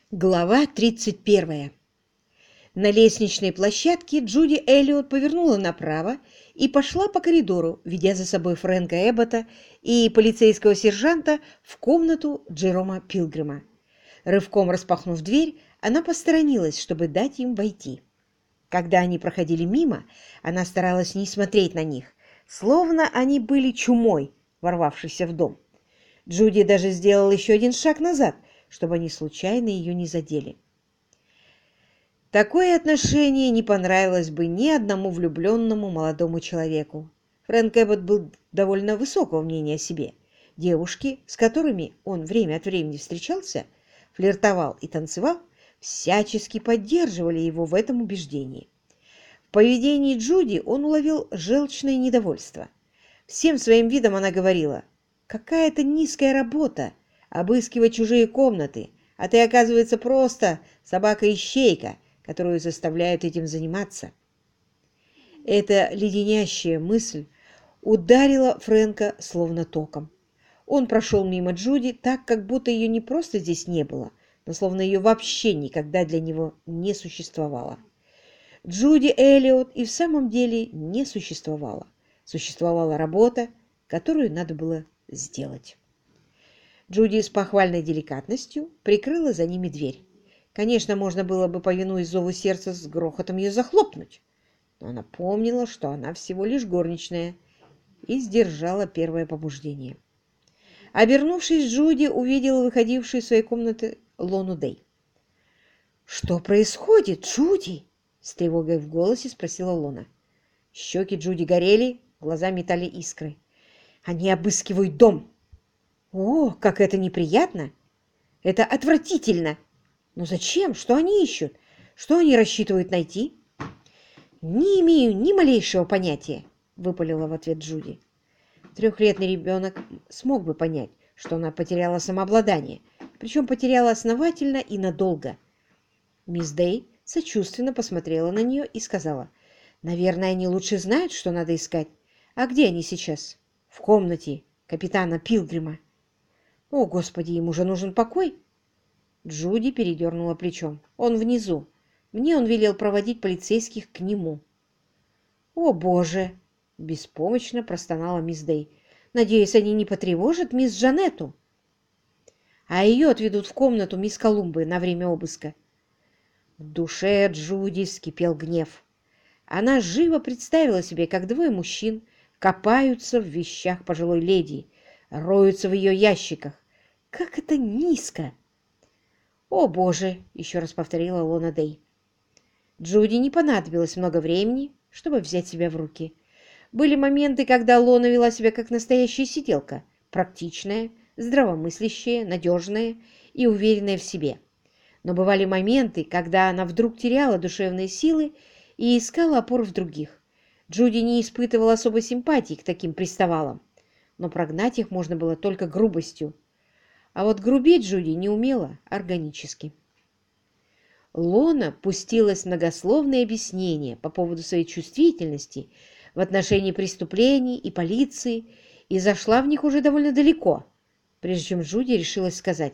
Глава 31. На лестничной площадке Джуди Эллиот повернула направо и пошла по коридору, ведя за собой Фрэнка Эббота и полицейского сержанта в комнату Джерома Пилгрима. Рывком распахнув дверь, она посторонилась, чтобы дать им войти. Когда они проходили мимо, она старалась не смотреть на них, словно они были чумой, ворвавшейся в дом. Джуди даже сделала еще один шаг назад, чтобы они случайно ее не задели. Такое отношение не понравилось бы ни одному влюбленному молодому человеку. Фрэнк Эббот был довольно высокого мнения о себе. Девушки, с которыми он время от времени встречался, флиртовал и танцевал, всячески поддерживали его в этом убеждении. В поведении Джуди он уловил желчное недовольство. Всем своим видом она говорила: «Какая-то низкая работа обыскивать чужие комнаты, а ты, оказывается, просто собака-ищейка, которую заставляют этим заниматься». Эта леденящая мысль ударила Фрэнка словно током. Он прошел мимо Джуди так, как будто ее не просто здесь не было, но словно ее вообще никогда для него не существовало. Джуди Эллиот и в самом деле не существовала. Существовала работа, которую надо было сделать. Джуди с похвальной деликатностью прикрыла за ними дверь. Конечно, можно было бы, повинуясь зову сердца, с грохотом ее захлопнуть, но она помнила, что она всего лишь горничная, и сдержала первое побуждение. Обернувшись, Джуди увидела выходившую из своей комнаты Лону Дэй. «Что происходит, Джуди?» — с тревогой в голосе спросила Лона. Щеки Джуди горели, глаза метали искры. «Они обыскивают дом!» «О, как это неприятно! Это отвратительно! Но зачем? Что они ищут? Что они рассчитывают найти?» «Не имею ни малейшего понятия», — выпалила в ответ Джуди. Трехлетний ребенок смог бы понять, что она потеряла самообладание, причем потеряла основательно и надолго. Мисс Дэй сочувственно посмотрела на нее и сказала: «Наверное, они лучше знают, что надо искать. А где они сейчас?» «В комнате капитана Пилгрима». «О, Господи, ему же нужен покой!» Джуди передернула плечом. «Он внизу. Мне он велел проводить полицейских к нему». «О, Боже!» — беспомощно простонала мисс Дэй. «Надеюсь, они не потревожат мисс Джанетту?» «А ее отведут в комнату мисс Колумбы на время обыска». В душе Джуди вскипел гнев. Она живо представила себе, как двое мужчин копаются в вещах пожилой леди, роются в ее ящиках. Как это низко! «О, Боже!» — еще раз повторила Лона Дэй. Джуди не понадобилось много времени, чтобы взять себя в руки. Были моменты, когда Лона вела себя как настоящая сиделка, практичная, здравомыслящая, надежная и уверенная в себе. Но бывали моменты, когда она вдруг теряла душевные силы и искала опор в других. Джуди не испытывала особой симпатии к таким приставалам, но прогнать их можно было только грубостью. А вот грубить Джуди не умела органически. Лона пустилась в многословные объяснения по поводу своей чувствительности в отношении преступлений и полиции и зашла в них уже довольно далеко, прежде чем Джуди решилась сказать: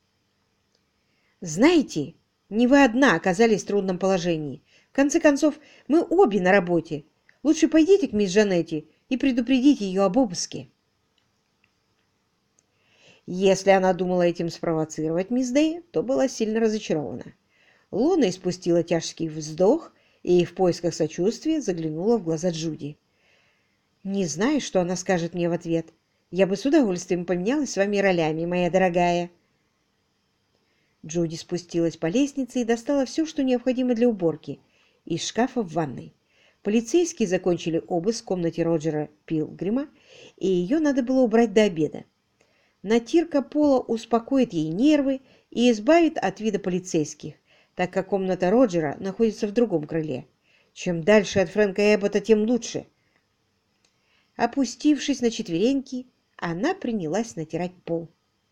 «Знаете, не вы одна оказались в трудном положении. В конце концов, мы обе на работе. Лучше пойдите к мисс Жанетте и предупредите ее об обыске». Если она думала этим спровоцировать мисс Дэй, то была сильно разочарована. Лона испустила тяжкий вздох и в поисках сочувствия заглянула в глаза Джуди. «Не знаю, что она скажет мне в ответ. Я бы с удовольствием поменялась с вами ролями, моя дорогая». Джуди спустилась по лестнице и достала все, что необходимо для уборки, из шкафа в ванной. Полицейские закончили обыск в комнате Роджера Пилгрима, и ее надо было убрать до обеда. Натирка пола успокоит ей нервы и избавит от вида полицейских, так как комната Роджера находится в другом крыле. Чем дальше от Фрэнка Эббота, тем лучше. Опустившись на четвереньки, она принялась натирать пол.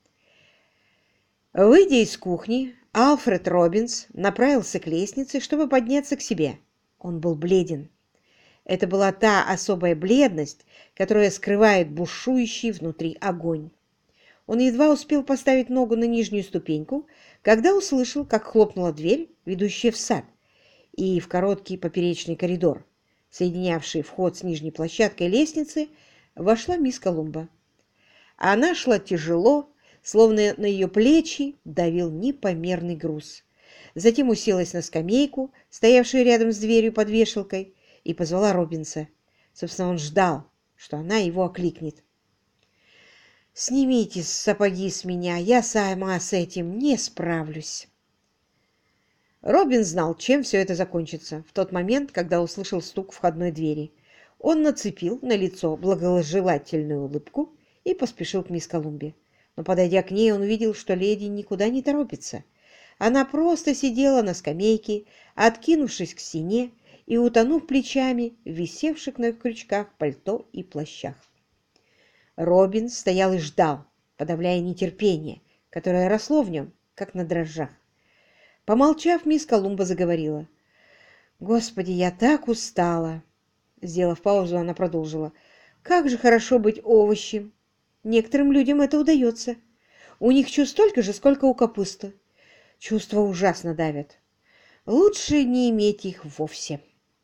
Выйдя из кухни, Альфред Робинс направился к лестнице, чтобы подняться к себе. Он был бледен. Это была та особая бледность, которая скрывает бушующий внутри огонь. Он едва успел поставить ногу на нижнюю ступеньку, когда услышал, как хлопнула дверь, ведущая в сад, и в короткий поперечный коридор, соединявший вход с нижней площадкой лестницы, вошла мисс Колумба. Она шла тяжело, словно на ее плечи давил непомерный груз. Затем уселась на скамейку, стоявшую рядом с дверью под вешалкой, и позвала Робинса. Собственно, он ждал, что она его окликнет. «Снимите сапоги с меня, я сама с этим не справлюсь». Робин знал, чем все это закончится, в тот момент, когда услышал стук входной двери. Он нацепил на лицо благожелательную улыбку и поспешил к мисс Колумбе. Но, подойдя к ней, он увидел, что леди никуда не торопится. Она просто сидела на скамейке, откинувшись к стене и утонув плечами в висевших на крючках пальто и плащах. Робин стоял и ждал, подавляя нетерпение, которое росло в нем, как на дрожжах. Помолчав, мисс Колумба заговорила. «Господи, я так устала!» Сделав паузу, она продолжила. «Как же хорошо быть овощем! Некоторым людям это удается. У них чувств столько же, сколько у капусты. Чувства ужасно давят. Лучше не иметь их вовсе».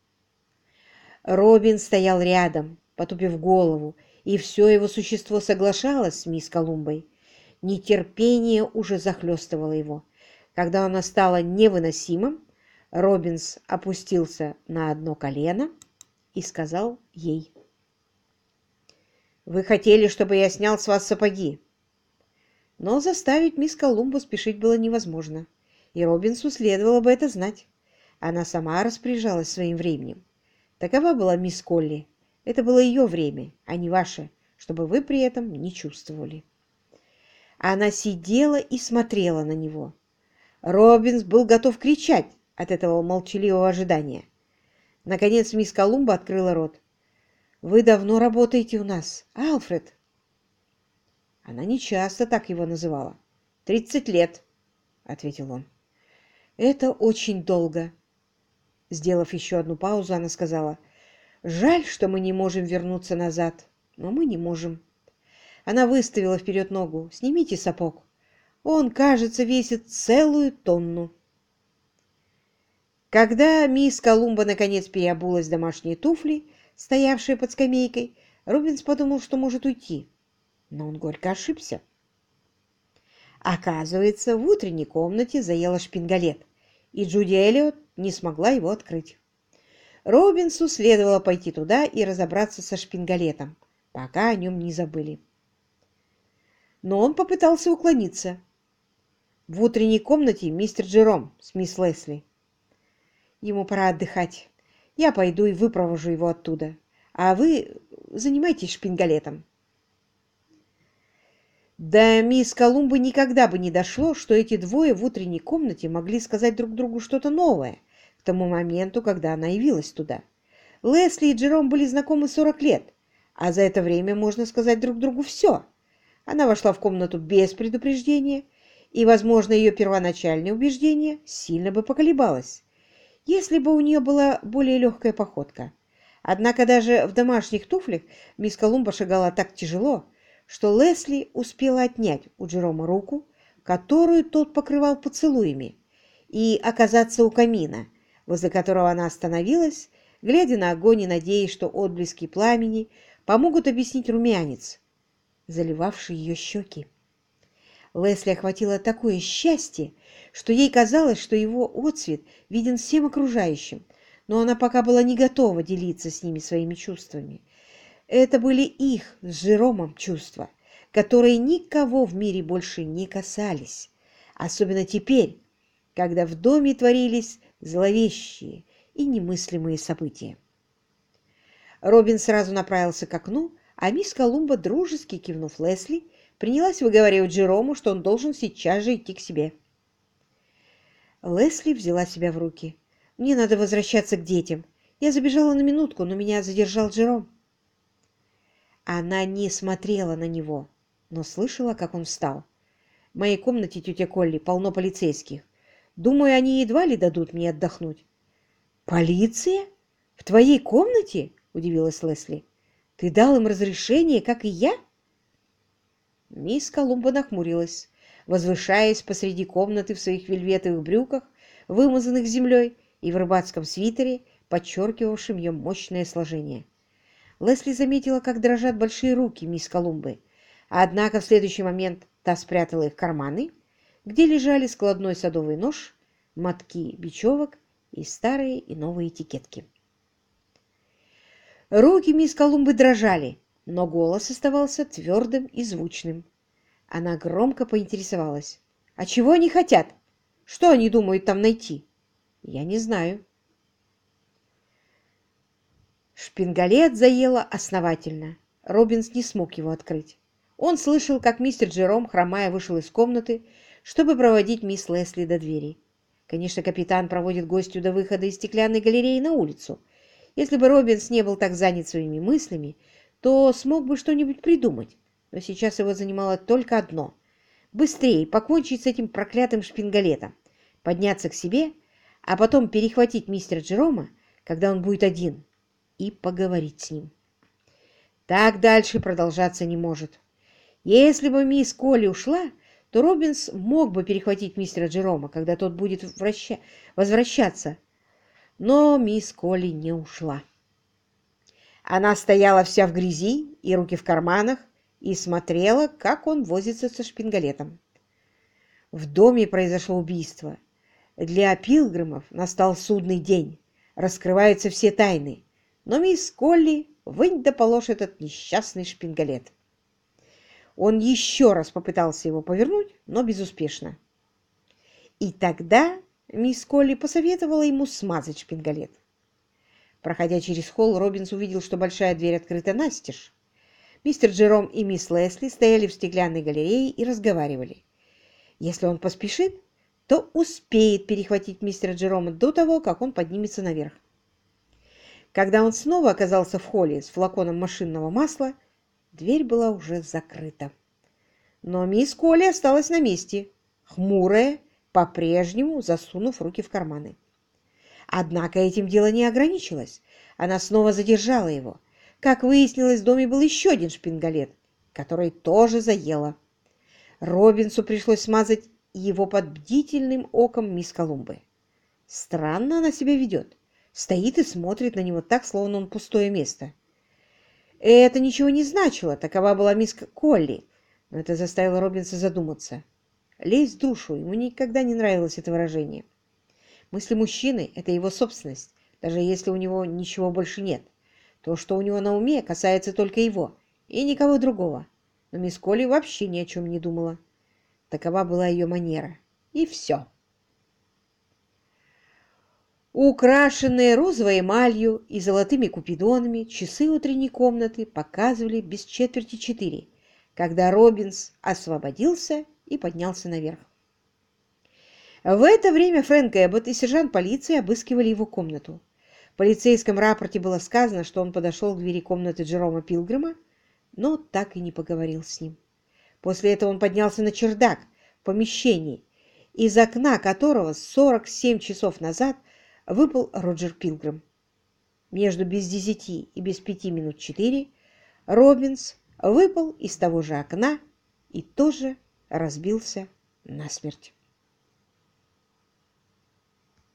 Робин стоял рядом, потупив голову, и все его существо соглашалось с мисс Колумбой. Нетерпение уже захлестывало его. Когда оно стало невыносимым, Робинс опустился на одно колено и сказал ей: «Вы хотели, чтобы я снял с вас сапоги?» Но заставить мисс Колумбу спешить было невозможно, и Робинсу следовало бы это знать. Она сама распоряжалась своим временем. Такова была мисс Колли. Это было ее время, а не ваше, чтобы вы при этом не чувствовали. Она сидела и смотрела на него. Робинс был готов кричать от этого молчаливого ожидания. Наконец мисс Колумба открыла рот. «Вы давно работаете у нас, Альфред?» Она нечасто так его называла. 30 лет, — ответил он. «Это очень долго». Сделав еще одну паузу, она сказала: «Жаль, что мы не можем вернуться назад, но мы не можем». Она выставила вперед ногу. «Снимите сапог. Он, кажется, весит целую тонну». Когда мисс Колумба наконец переобулась в домашние туфли, стоявшие под скамейкой, Робинс подумал, что может уйти. Но он горько ошибся. Оказывается, в утренней комнате заела шпингалет, и Джуди Эллиот не смогла его открыть. Робинсу следовало пойти туда и разобраться со шпингалетом, пока о нем не забыли. Но он попытался уклониться. В утренней комнате мистер Джером с мисс Лесли. Ему пора отдыхать. Я пойду и выпровожу его оттуда. А вы занимайтесь шпингалетом. До мисс Колумбы никогда бы не дошло, что эти двое в утренней комнате могли сказать друг другу что-то новое к тому моменту, когда она явилась туда. Лесли и Джером были знакомы 40 лет, а за это время можно сказать друг другу все. Она вошла в комнату без предупреждения, и, возможно, ее первоначальное убеждение сильно бы поколебалось, если бы у нее была более легкая походка. Однако даже в домашних туфлях мисс Колумба шагала так тяжело, что Лесли успела отнять у Джерома руку, которую тот покрывал поцелуями, и оказаться у камина, возле которого она остановилась, глядя на огонь и надеясь, что отблески пламени помогут объяснить румянец, заливавший ее щеки. Лесли охватило такое счастье, что ей казалось, что его отцвет виден всем окружающим, но она пока была не готова делиться с ними своими чувствами. Это были их с Жеромом чувства, которые никого в мире больше не касались, особенно теперь, когда в доме творились зловещие и немыслимые события. Робин сразу направился к окну, а мисс Колумба, дружески кивнув Лесли, принялась выговаривать Джерому, что он должен сейчас же идти к себе. Лесли взяла себя в руки. «Мне надо возвращаться к детям. Я забежала на минутку, но меня задержал Джером». Она не смотрела на него, но слышала, как он встал. «В моей комнате, тетя Колли, полно полицейских. Думаю, они едва ли дадут мне отдохнуть». «Полиция? В твоей комнате?» – удивилась Лесли. «Ты дал им разрешение, как и я?» Мисс Колумба нахмурилась. возвышаясь посреди комнаты в своих вельветовых брюках, вымазанных землей, и в рыбацком свитере, подчеркивавшем ее мощное сложение. Лесли заметила, как дрожат большие руки мисс Колумбы, однако в следующий момент та спрятала их в карманы, где лежали складной садовый нож, мотки бечевок и старые и новые этикетки. Руки мисс Колумбы дрожали, но голос оставался твердым и звучным. Она громко поинтересовалась: «А чего они хотят? Что они думают там найти?» «Я не знаю». Шпингалет заело основательно. Робинс не смог его открыть. Он слышал, как мистер Джером, хромая, вышел из комнаты, чтобы проводить мисс Лесли до двери. Конечно, капитан проводит гостью до выхода из стеклянной галереи на улицу. Если бы Робинс не был так занят своими мыслями, то смог бы что-нибудь придумать. Но сейчас его занимало только одно — быстрее покончить с этим проклятым шпингалетом, подняться к себе, а потом перехватить мистера Джерома, когда он будет один, и поговорить с ним. Так дальше продолжаться не может. Если бы мисс Колли ушла, то Робинс мог бы перехватить мистера Джерома, когда тот будет возвращаться. Но мисс Колли не ушла. Она стояла вся в грязи и руки в карманах и смотрела, как он возится со шпингалетом. В доме произошло убийство. Для пилгримов настал судный день. Раскрываются все тайны. Но мисс Колли вынь да положь этот несчастный шпингалет. Он еще раз попытался его повернуть, но безуспешно. И тогда мисс Колли посоветовала ему смазать шпингалет. Проходя через холл, Робинс увидел, что большая дверь открыта настежь. Мистер Джером и мисс Лесли стояли в стеклянной галерее и разговаривали. Если он поспешит, то успеет перехватить мистера Джерома до того, как он поднимется наверх. Когда он снова оказался в холле с флаконом машинного масла, дверь была уже закрыта. Но мисс Колли осталась на месте, хмурая, по-прежнему засунув руки в карманы. Однако этим дело не ограничилось. Она снова задержала его. Как выяснилось, в доме был еще один шпингалет, который тоже заела. Робинсу пришлось смазать его под бдительным оком мисс Колумбы. Странно она себя ведет. Стоит и смотрит на него так, словно он пустое место. Это ничего не значило, такова была мисс Колли, но это заставило Робинса задуматься. Лезть в душу, ему никогда не нравилось это выражение. Мысли мужчины — это его собственность, даже если у него ничего больше нет. То, что у него на уме, касается только его и никого другого. Но мисс Колли вообще ни о чем не думала. Такова была ее манера. И все. Украшенные розовой эмалью и золотыми купидонами, часы утренней комнаты показывали без четверти 4, когда Робинс освободился и поднялся наверх. В это время Фрэнк Эббот и сержант полиции обыскивали его комнату. В полицейском рапорте было сказано, что он подошел к двери комнаты Джерома Пилгрима, но так и не поговорил с ним. После этого он поднялся на чердак в помещении, из окна которого 47 часов назад выпал Роджер Пилгрим. Между без 10 и без 5 минут 4 Робинс выпал из того же окна и тоже разбился насмерть.